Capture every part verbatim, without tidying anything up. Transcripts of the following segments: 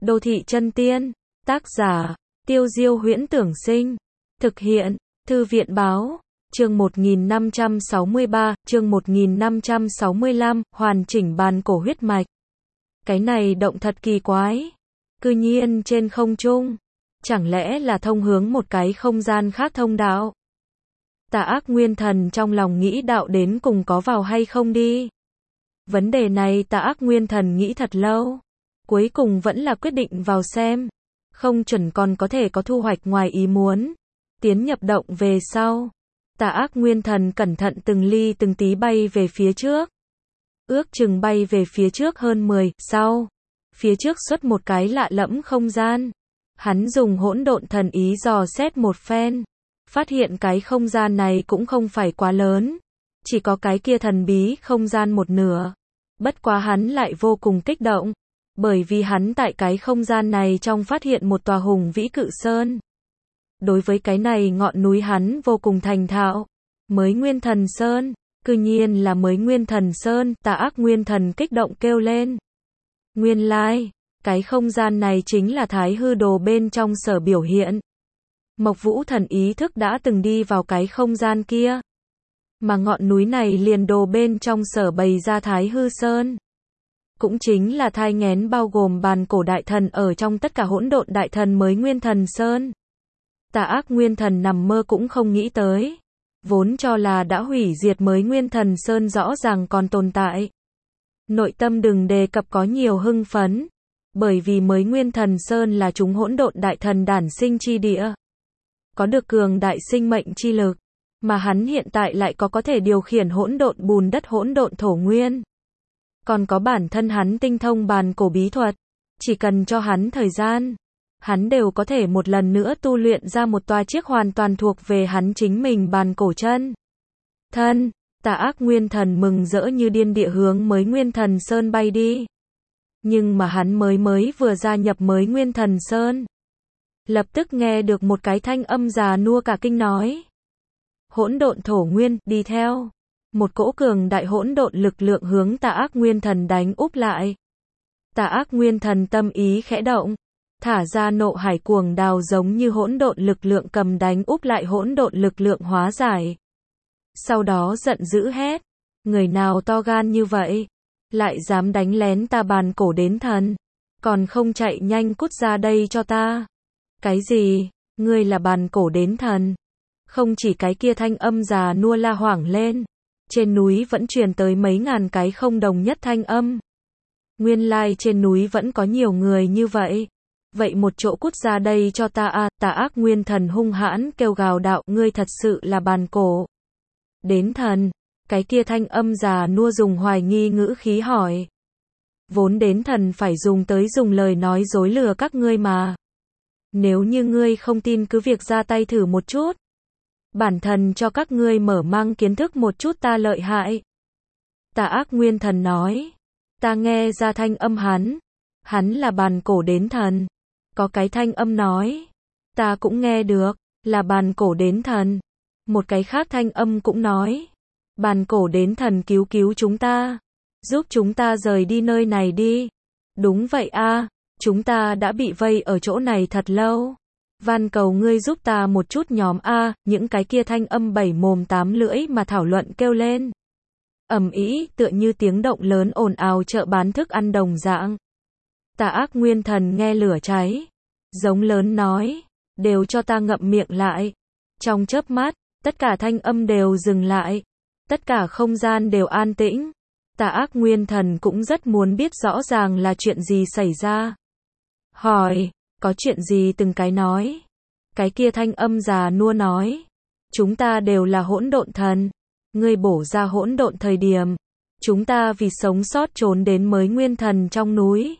Đô thị chân tiên. Tác giả, Tiêu Diêu Huyễn Tưởng Sinh. Thực hiện, Thư viện Báo. Chương một nghìn năm trăm sáu mươi ba, chương một nghìn năm trăm sáu mươi lăm, hoàn chỉnh bàn cổ huyết mạch. Cái này động thật kỳ quái. Cư nhiên trên không trung. Chẳng lẽ là thông hướng một cái không gian khác thông đạo? Tà Ác Nguyên Thần trong lòng nghĩ đạo đến cùng có vào hay không đi. Vấn đề này Tà Ác Nguyên Thần nghĩ thật lâu. Cuối cùng vẫn là quyết định vào xem. Không chuẩn còn có thể có thu hoạch ngoài ý muốn. Tiến nhập động về sau. Tà Ác Nguyên Thần cẩn thận từng ly từng tí bay về phía trước. Ước chừng bay về phía trước hơn mười, sau. Phía trước xuất một cái lạ lẫm không gian. Hắn dùng hỗn độn thần ý dò xét một phen. Phát hiện cái không gian này cũng không phải quá lớn. Chỉ có cái kia thần bí không gian một nửa. Bất quá hắn lại vô cùng kích động. Bởi vì hắn tại cái không gian này trong phát hiện một tòa hùng vĩ cự sơn. Đối với cái này ngọn núi hắn vô cùng thành thạo. Mới Nguyên Thần Sơn. Cư nhiên là mới Nguyên Thần Sơn. Tà Ác Nguyên Thần kích động kêu lên. Nguyên lai, cái không gian này chính là Thái Hư Đồ bên trong sở biểu hiện. Mộc Vũ Thần ý thức đã từng đi vào cái không gian kia. Mà ngọn núi này liền đồ bên trong sở bày ra Thái Hư Sơn. Cũng chính là thai nghén bao gồm bàn cổ đại thần ở trong tất cả hỗn độn đại thần mới Nguyên Thần Sơn. Tà Ác Nguyên Thần nằm mơ cũng không nghĩ tới. Vốn cho là đã hủy diệt mới Nguyên Thần Sơn rõ ràng còn tồn tại. Nội tâm đừng đề cập có nhiều hưng phấn. Bởi vì mới Nguyên Thần Sơn là chúng hỗn độn đại thần đản sinh chi địa. Có được cường đại sinh mệnh chi lực. Mà hắn hiện tại lại có có thể điều khiển hỗn độn bùn đất hỗn độn thổ nguyên. Còn có bản thân hắn tinh thông bàn cổ bí thuật. Chỉ cần cho hắn thời gian. Hắn đều có thể một lần nữa tu luyện ra một tòa chiếc hoàn toàn thuộc về hắn chính mình bàn cổ chân. Thân, Tà Ác Nguyên Thần mừng rỡ như điên địa hướng mới Nguyên Thần Sơn bay đi. Nhưng mà hắn mới mới vừa gia nhập mới Nguyên Thần Sơn. Lập tức nghe được một cái thanh âm già nua cả kinh nói. Hỗn độn thổ nguyên, đi theo. Một cỗ cường đại hỗn độn lực lượng hướng Tà Ác Nguyên Thần đánh úp lại. Tà Ác Nguyên Thần tâm ý khẽ động. Thả ra nộ hải cuồng đào giống như hỗn độn lực lượng cầm đánh úp lại hỗn độn lực lượng hóa giải. Sau đó giận dữ hét. Người nào to gan như vậy? Lại dám đánh lén ta bàn cổ đến thần. Còn không chạy nhanh cút ra đây cho ta. Cái gì? Ngươi là bàn cổ đến thần? Không chỉ cái kia thanh âm già nua la hoảng lên. Trên núi vẫn truyền tới mấy ngàn cái không đồng nhất thanh âm. Nguyên lai trên núi vẫn có nhiều người như vậy. Vậy một chỗ cút ra đây cho ta a. Tà Ác Nguyên Thần hung hãn kêu gào đạo, ngươi thật sự là bàn cổ đến thần. Cái kia thanh âm già nua dùng hoài nghi ngữ khí hỏi. Vốn đến thần phải dùng tới dùng lời nói dối lừa các ngươi mà. Nếu như ngươi không tin cứ việc ra tay thử một chút. Bản thần cho các ngươi mở mang kiến thức một chút ta lợi hại. Tà Ác Nguyên Thần nói. Ta nghe ra thanh âm hắn. Hắn là bàn cổ đến thần. Có cái thanh âm nói. Ta cũng nghe được. Là bàn cổ đến thần. Một cái khác thanh âm cũng nói. Bàn cổ đến thần cứu cứu chúng ta. Giúp chúng ta rời đi nơi này đi. Đúng vậy a, chúng ta đã bị vây ở chỗ này thật lâu. Van cầu ngươi giúp ta một chút nhóm a. Những cái kia thanh âm bảy mồm tám lưỡi mà thảo luận kêu lên. Ầm ĩ, tựa như tiếng động lớn ồn ào chợ bán thức ăn đồng dạng. Tà Ác Nguyên Thần nghe lửa cháy. Giống lớn nói. Đều cho ta ngậm miệng lại. Trong chớp mắt, tất cả thanh âm đều dừng lại. Tất cả không gian đều an tĩnh. Tà Ác Nguyên Thần cũng rất muốn biết rõ ràng là chuyện gì xảy ra. Hỏi, có chuyện gì từng cái nói. Cái kia thanh âm già nua nói. Chúng ta đều là hỗn độn thần. Ngươi bổ ra hỗn độn thời điểm. Chúng ta vì sống sót trốn đến mới Nguyên Thần trong núi.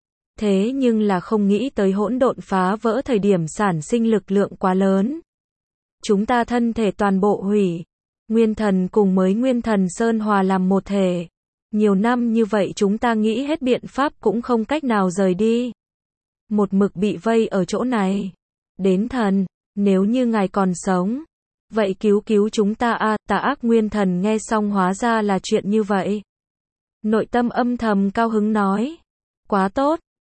Thế nhưng là không nghĩ tới hỗn độn phá vỡ thời điểm sản sinh lực lượng quá lớn. Chúng ta thân thể toàn bộ hủy. Nguyên Thần cùng mới Nguyên Thần Sơn hòa làm một thể. Nhiều năm như vậy chúng ta nghĩ hết biện pháp cũng không cách nào rời đi. Một mực bị vây ở chỗ này. Đến thần, nếu như ngài còn sống. Vậy cứu cứu chúng ta a. Tà Ác Nguyên Thần nghe xong hóa ra là chuyện như vậy. Nội tâm âm thầm cao hứng nói. Quá tốt,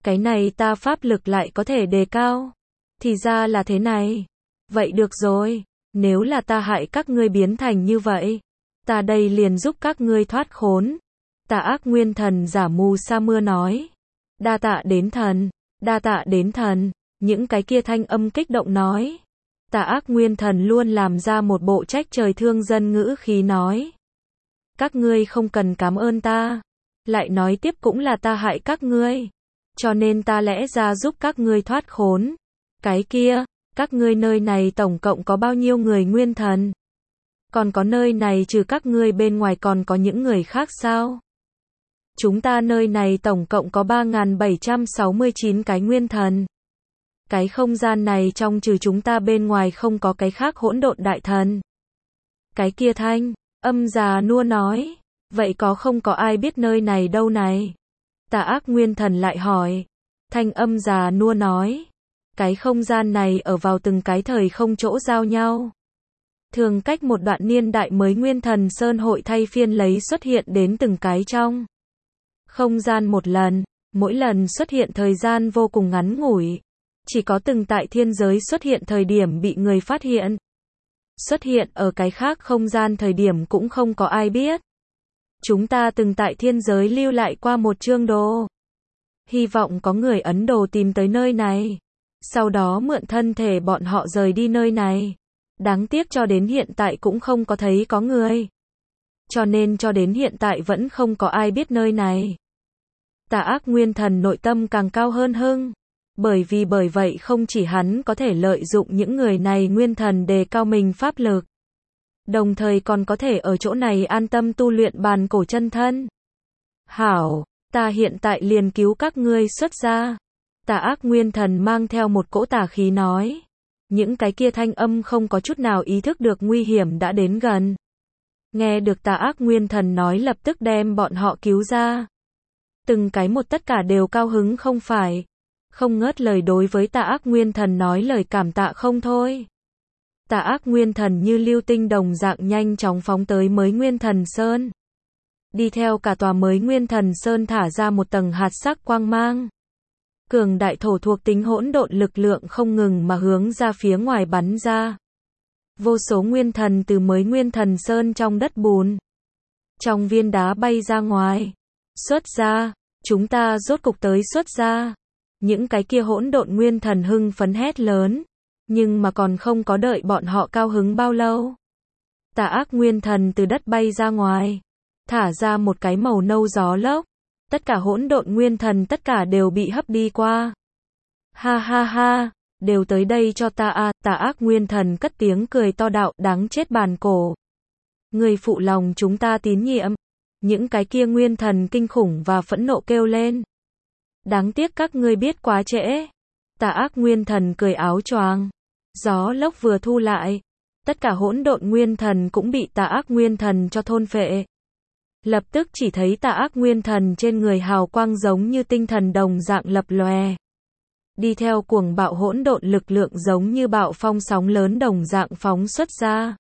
Cái này ta pháp lực lại có thể đề cao. Thì ra là thế này. Vậy được rồi, nếu là ta hại các ngươi biến thành như vậy, ta đây liền giúp các ngươi thoát khốn. Tà Ác Nguyên Thần giả mù sa mưa nói. Đa tạ đến thần, đa tạ đến thần, những cái kia thanh âm kích động nói. Tà Ác Nguyên Thần luôn làm ra một bộ trách trời thương dân ngữ khí nói. Các ngươi không cần cảm ơn ta. Lại nói tiếp cũng là ta hại các ngươi. Cho nên ta lẽ ra giúp các ngươi thoát khốn. Cái kia, các ngươi nơi này tổng cộng có bao nhiêu người nguyên thần? Còn có nơi này trừ các ngươi bên ngoài còn có những người khác sao? Chúng ta nơi này tổng cộng có ba nghìn bảy trăm sáu mươi chín cái nguyên thần. Cái không gian này trong trừ chúng ta bên ngoài không có cái khác hỗn độn đại thần. Cái kia thanh, âm già nua nói, vậy có không có ai biết nơi này đâu này? Tà Ác Nguyên Thần lại hỏi. Thanh âm già nua nói, cái không gian này ở vào từng cái thời không chỗ giao nhau. Thường cách một đoạn niên đại mới Nguyên Thần Sơn hội thay phiên lấy xuất hiện đến từng cái trong không gian một lần, mỗi lần xuất hiện thời gian vô cùng ngắn ngủi. Chỉ có từng tại thiên giới xuất hiện thời điểm bị người phát hiện. Xuất hiện ở cái khác không gian thời điểm cũng không có ai biết. Chúng ta từng tại thiên giới lưu lại qua một chương đồ. Hy vọng có người Ấn Độ tìm tới nơi này. Sau đó mượn thân thể bọn họ rời đi nơi này. Đáng tiếc cho đến hiện tại cũng không có thấy có người. Cho nên cho đến hiện tại vẫn không có ai biết nơi này. Tà Ác Nguyên Thần nội tâm càng cao hơn hưng. Bởi vì bởi vậy không chỉ hắn có thể lợi dụng những người này nguyên thần đề cao mình pháp lực. Đồng thời còn có thể ở chỗ này an tâm tu luyện bàn cổ chân thân. Hảo, ta hiện tại liền cứu các ngươi xuất ra. Tà Ác Nguyên Thần mang theo một cỗ tà khí nói. Những cái kia thanh âm không có chút nào ý thức được nguy hiểm đã đến gần. Nghe được Tà Ác Nguyên Thần nói lập tức đem bọn họ cứu ra. Từng cái một tất cả đều cao hứng không phải. Không ngớt lời đối với Tà Ác Nguyên Thần nói lời cảm tạ không thôi. Tà Ác Nguyên Thần như lưu tinh đồng dạng nhanh chóng phóng tới mới Nguyên Thần Sơn. Đi theo cả tòa mới Nguyên Thần Sơn thả ra một tầng hạt sắc quang mang. Cường đại thổ thuộc tính hỗn độn lực lượng không ngừng mà hướng ra phía ngoài bắn ra. Vô số nguyên thần từ mới Nguyên Thần Sơn trong đất bùn. Trong viên đá bay ra ngoài. Xuất ra, chúng ta rốt cục tới xuất ra. Những cái kia hỗn độn nguyên thần hưng phấn hét lớn. Nhưng mà còn không có đợi bọn họ cao hứng bao lâu. Tà Ác Nguyên Thần từ đất bay ra ngoài. Thả ra một cái màu nâu gió lốc. Tất cả hỗn độn nguyên thần tất cả đều bị hấp đi qua. Ha ha ha, đều tới đây cho ta à, Tà Ác Nguyên Thần cất tiếng cười to đạo đáng chết bàn cổ. Người phụ lòng chúng ta tín nhiệm. Những cái kia nguyên thần kinh khủng và phẫn nộ kêu lên. Đáng tiếc các ngươi biết quá trễ. Tà Ác Nguyên Thần cười áo choàng. Gió lốc vừa thu lại. Tất cả hỗn độn nguyên thần cũng bị Tà Ác Nguyên Thần cho thôn phệ. Lập tức chỉ thấy Tà Ác Nguyên Thần trên người hào quang giống như tinh thần đồng dạng lập lòe. Đi theo cuồng bạo hỗn độn lực lượng giống như bạo phong sóng lớn đồng dạng phóng xuất ra.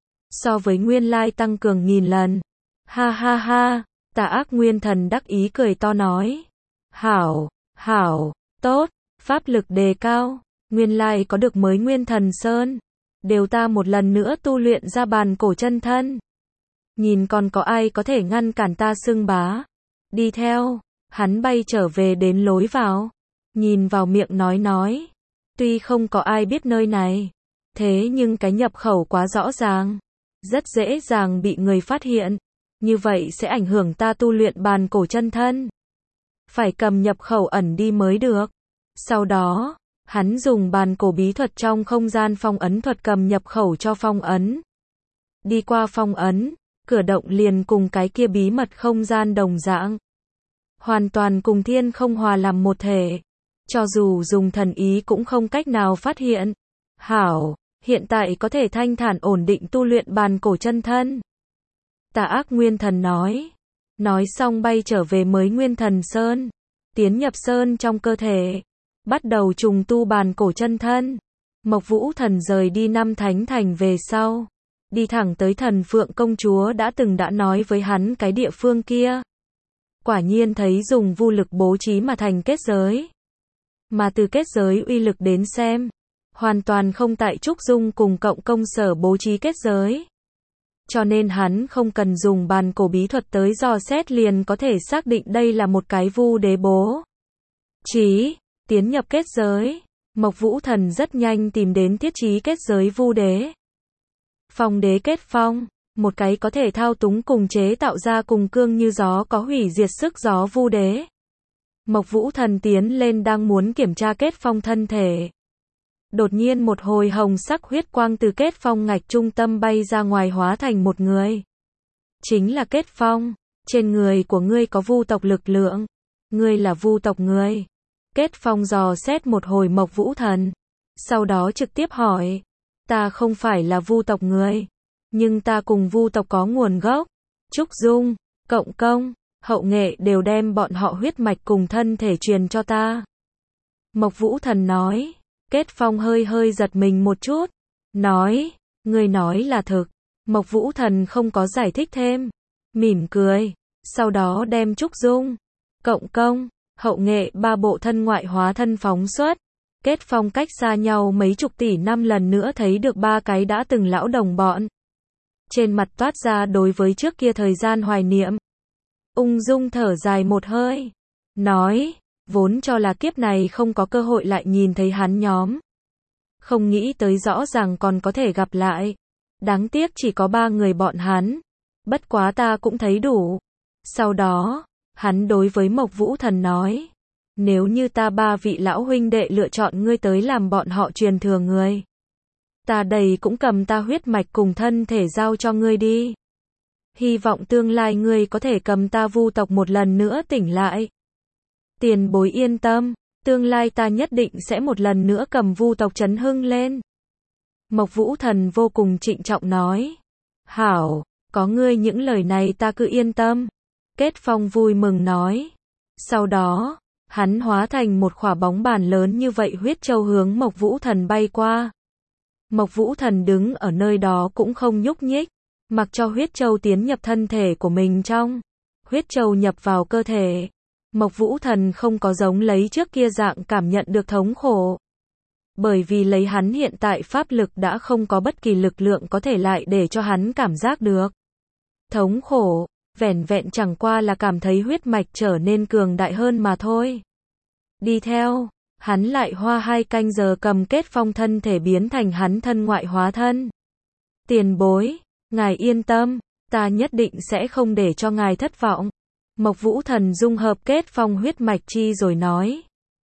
So với nguyên lai tăng cường nghìn lần. Ha ha ha, Tà Ác Nguyên Thần đắc ý cười to nói. Hảo, hảo, tốt, pháp lực đề cao, nguyên lai có được mới Nguyên Thần Sơn. Đều ta một lần nữa tu luyện ra bàn cổ chân thân. Nhìn còn có ai có thể ngăn cản ta xưng bá. Đi theo, hắn bay trở về đến lối vào. Nhìn vào miệng nói nói. Tuy không có ai biết nơi này. Thế nhưng cái nhập khẩu quá rõ ràng. Rất dễ dàng bị người phát hiện. Như vậy sẽ ảnh hưởng ta tu luyện bàn cổ chân thân. Phải cầm nhập khẩu ẩn đi mới được. Sau đó, hắn dùng bàn cổ bí thuật trong không gian phong ấn thuật cầm nhập khẩu cho phong ấn. Đi qua phong ấn, cửa động liền cùng cái kia bí mật không gian đồng dạng. Hoàn toàn cùng thiên không hòa làm một thể. Cho dù dùng thần ý cũng không cách nào phát hiện. Hảo, hiện tại có thể thanh thản ổn định tu luyện bàn cổ chân thân. Tà Ác Nguyên Thần nói. Nói xong bay trở về mới Nguyên Thần Sơn. Tiến nhập Sơn trong cơ thể. Bắt đầu trùng tu bàn cổ chân thân. Mộc Vũ Thần rời đi năm thánh thành về sau. Đi thẳng tới Thần Phượng Công Chúa đã từng đã nói với hắn cái địa phương kia. quả nhiên thấy dùng vu lực bố trí mà thành kết giới. Mà từ kết giới uy lực đến xem, hoàn toàn không tại Trúc Dung cùng cộng công sở bố trí kết giới. Cho nên hắn không cần dùng bàn cổ bí thuật tới dò xét liền có thể xác định đây là một cái vu đế bố trí, tiến nhập kết giới. Mộc Vũ Thần rất nhanh tìm đến thiết trí kết giới vu đế. Phong đế kết phong, một cái có thể thao túng cùng chế tạo ra cùng cương như gió có hủy diệt sức gió vu đế. Mộc Vũ Thần tiến lên đang muốn kiểm tra kết phong thân thể. Đột nhiên một hồi hồng sắc huyết quang từ kết phong ngạch trung tâm bay ra ngoài hóa thành một người. Chính là kết phong, trên người của ngươi có vu tộc lực lượng. Ngươi là vu tộc người. Kết phong dò xét một hồi Mộc Vũ Thần. Sau đó trực tiếp hỏi. Ta không phải là vu tộc người. Nhưng ta cùng vu tộc có nguồn gốc. Trúc Dung, cộng công, hậu nghệ đều đem bọn họ huyết mạch cùng thân thể truyền cho ta. Mộc Vũ Thần nói. Kết phong hơi hơi giật mình một chút. Nói, ngươi nói là thực. Mộc Vũ Thần không có giải thích thêm. Mỉm cười. Sau đó đem Trúc Dung, cộng công, hậu nghệ ba bộ thân ngoại hóa thân phóng xuất. Kết phong cách xa nhau mấy chục tỷ năm lần nữa thấy được ba cái đã từng lão đồng bọn. Trên mặt toát ra đối với trước kia thời gian hoài niệm. Ung dung thở dài một hơi. Nói, vốn cho là kiếp này không có cơ hội lại nhìn thấy hắn nhóm. Không nghĩ tới rõ ràng còn có thể gặp lại. Đáng tiếc chỉ có ba người bọn hắn. Bất quá ta cũng thấy đủ. Sau đó, hắn đối với Mộc Vũ Thần nói. Nếu như ta ba vị lão huynh đệ lựa chọn ngươi tới làm bọn họ truyền thừa người. Ta đây cũng cầm ta huyết mạch cùng thân thể giao cho ngươi đi. Hy vọng tương lai ngươi có thể cầm ta vu tộc một lần nữa tỉnh lại. Tiền bối yên tâm, tương lai ta nhất định sẽ một lần nữa cầm vu tộc chấn hưng lên. Mộc Vũ Thần vô cùng trịnh trọng nói. Hảo, có ngươi những lời này ta cứ yên tâm. Kết phong vui mừng nói. Sau đó, hắn hóa thành một khỏa bóng bàn lớn như vậy huyết châu hướng Mộc Vũ Thần bay qua. Mộc Vũ Thần đứng ở nơi đó cũng không nhúc nhích, mặc cho huyết châu tiến nhập thân thể của mình trong. Huyết châu nhập vào cơ thể. Mộc Vũ Thần không có giống lấy trước kia dạng cảm nhận được thống khổ. Bởi vì lấy hắn hiện tại pháp lực đã không có bất kỳ lực lượng có thể lại để cho hắn cảm giác được thống khổ, vẻn vẹn chẳng qua là cảm thấy huyết mạch trở nên cường đại hơn mà thôi. Đi theo, hắn lại hoa hai canh giờ cầm kết phong thân thể biến thành hắn thân ngoại hóa thân. Tiền bối, ngài yên tâm, ta nhất định sẽ không để cho ngài thất vọng. Mộc Vũ Thần dung hợp kết phong huyết mạch chi rồi nói.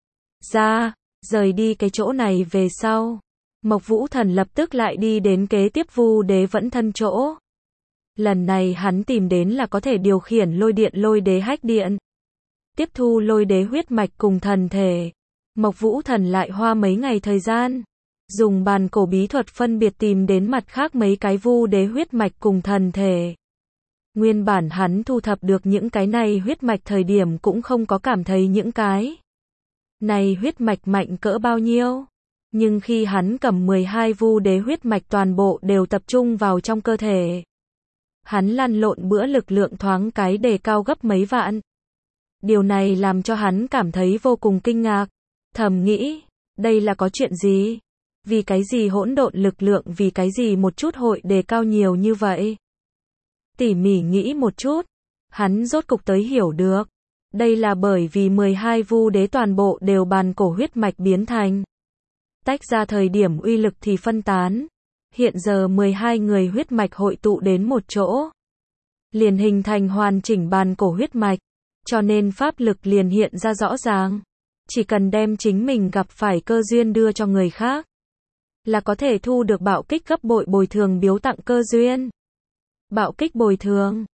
Ra, rời đi cái chỗ này về sau. Mộc Vũ Thần lập tức lại đi đến kế tiếp vu đế vẫn thân chỗ. Lần này hắn tìm đến là có thể điều khiển lôi điện lôi đế hách điện. Tiếp thu lôi đế huyết mạch cùng thần thể. Mộc Vũ Thần lại hoa mấy ngày thời gian. Dùng bàn cổ bí thuật phân biệt tìm đến mặt khác mấy cái vu đế huyết mạch cùng thần thể. Nguyên bản hắn thu thập được những cái này huyết mạch thời điểm cũng không có cảm thấy những cái này huyết mạch mạnh cỡ bao nhiêu. Nhưng khi hắn cầm mười hai vu đế huyết mạch toàn bộ đều tập trung vào trong cơ thể. Hắn lăn lộn bữa lực lượng thoáng cái đề cao gấp mấy vạn. Điều này làm cho hắn cảm thấy vô cùng kinh ngạc. Thầm nghĩ, đây là có chuyện gì? Vì cái gì hỗn độn lực lượng vì cái gì một chút hội đề cao nhiều như vậy? Tỉ mỉ nghĩ một chút, hắn rốt cục tới hiểu được. Đây là bởi vì mười hai vu đế toàn bộ đều bàn cổ huyết mạch biến thành. Tách ra thời điểm uy lực thì phân tán. Hiện giờ mười hai người huyết mạch hội tụ đến một chỗ. Liền hình thành hoàn chỉnh bàn cổ huyết mạch. Cho nên pháp lực liền hiện ra rõ ràng. Chỉ cần đem chính mình gặp phải cơ duyên đưa cho người khác. Là có thể thu được bạo kích gấp bội bồi thường biếu tặng cơ duyên. Bạo kích bồi thường.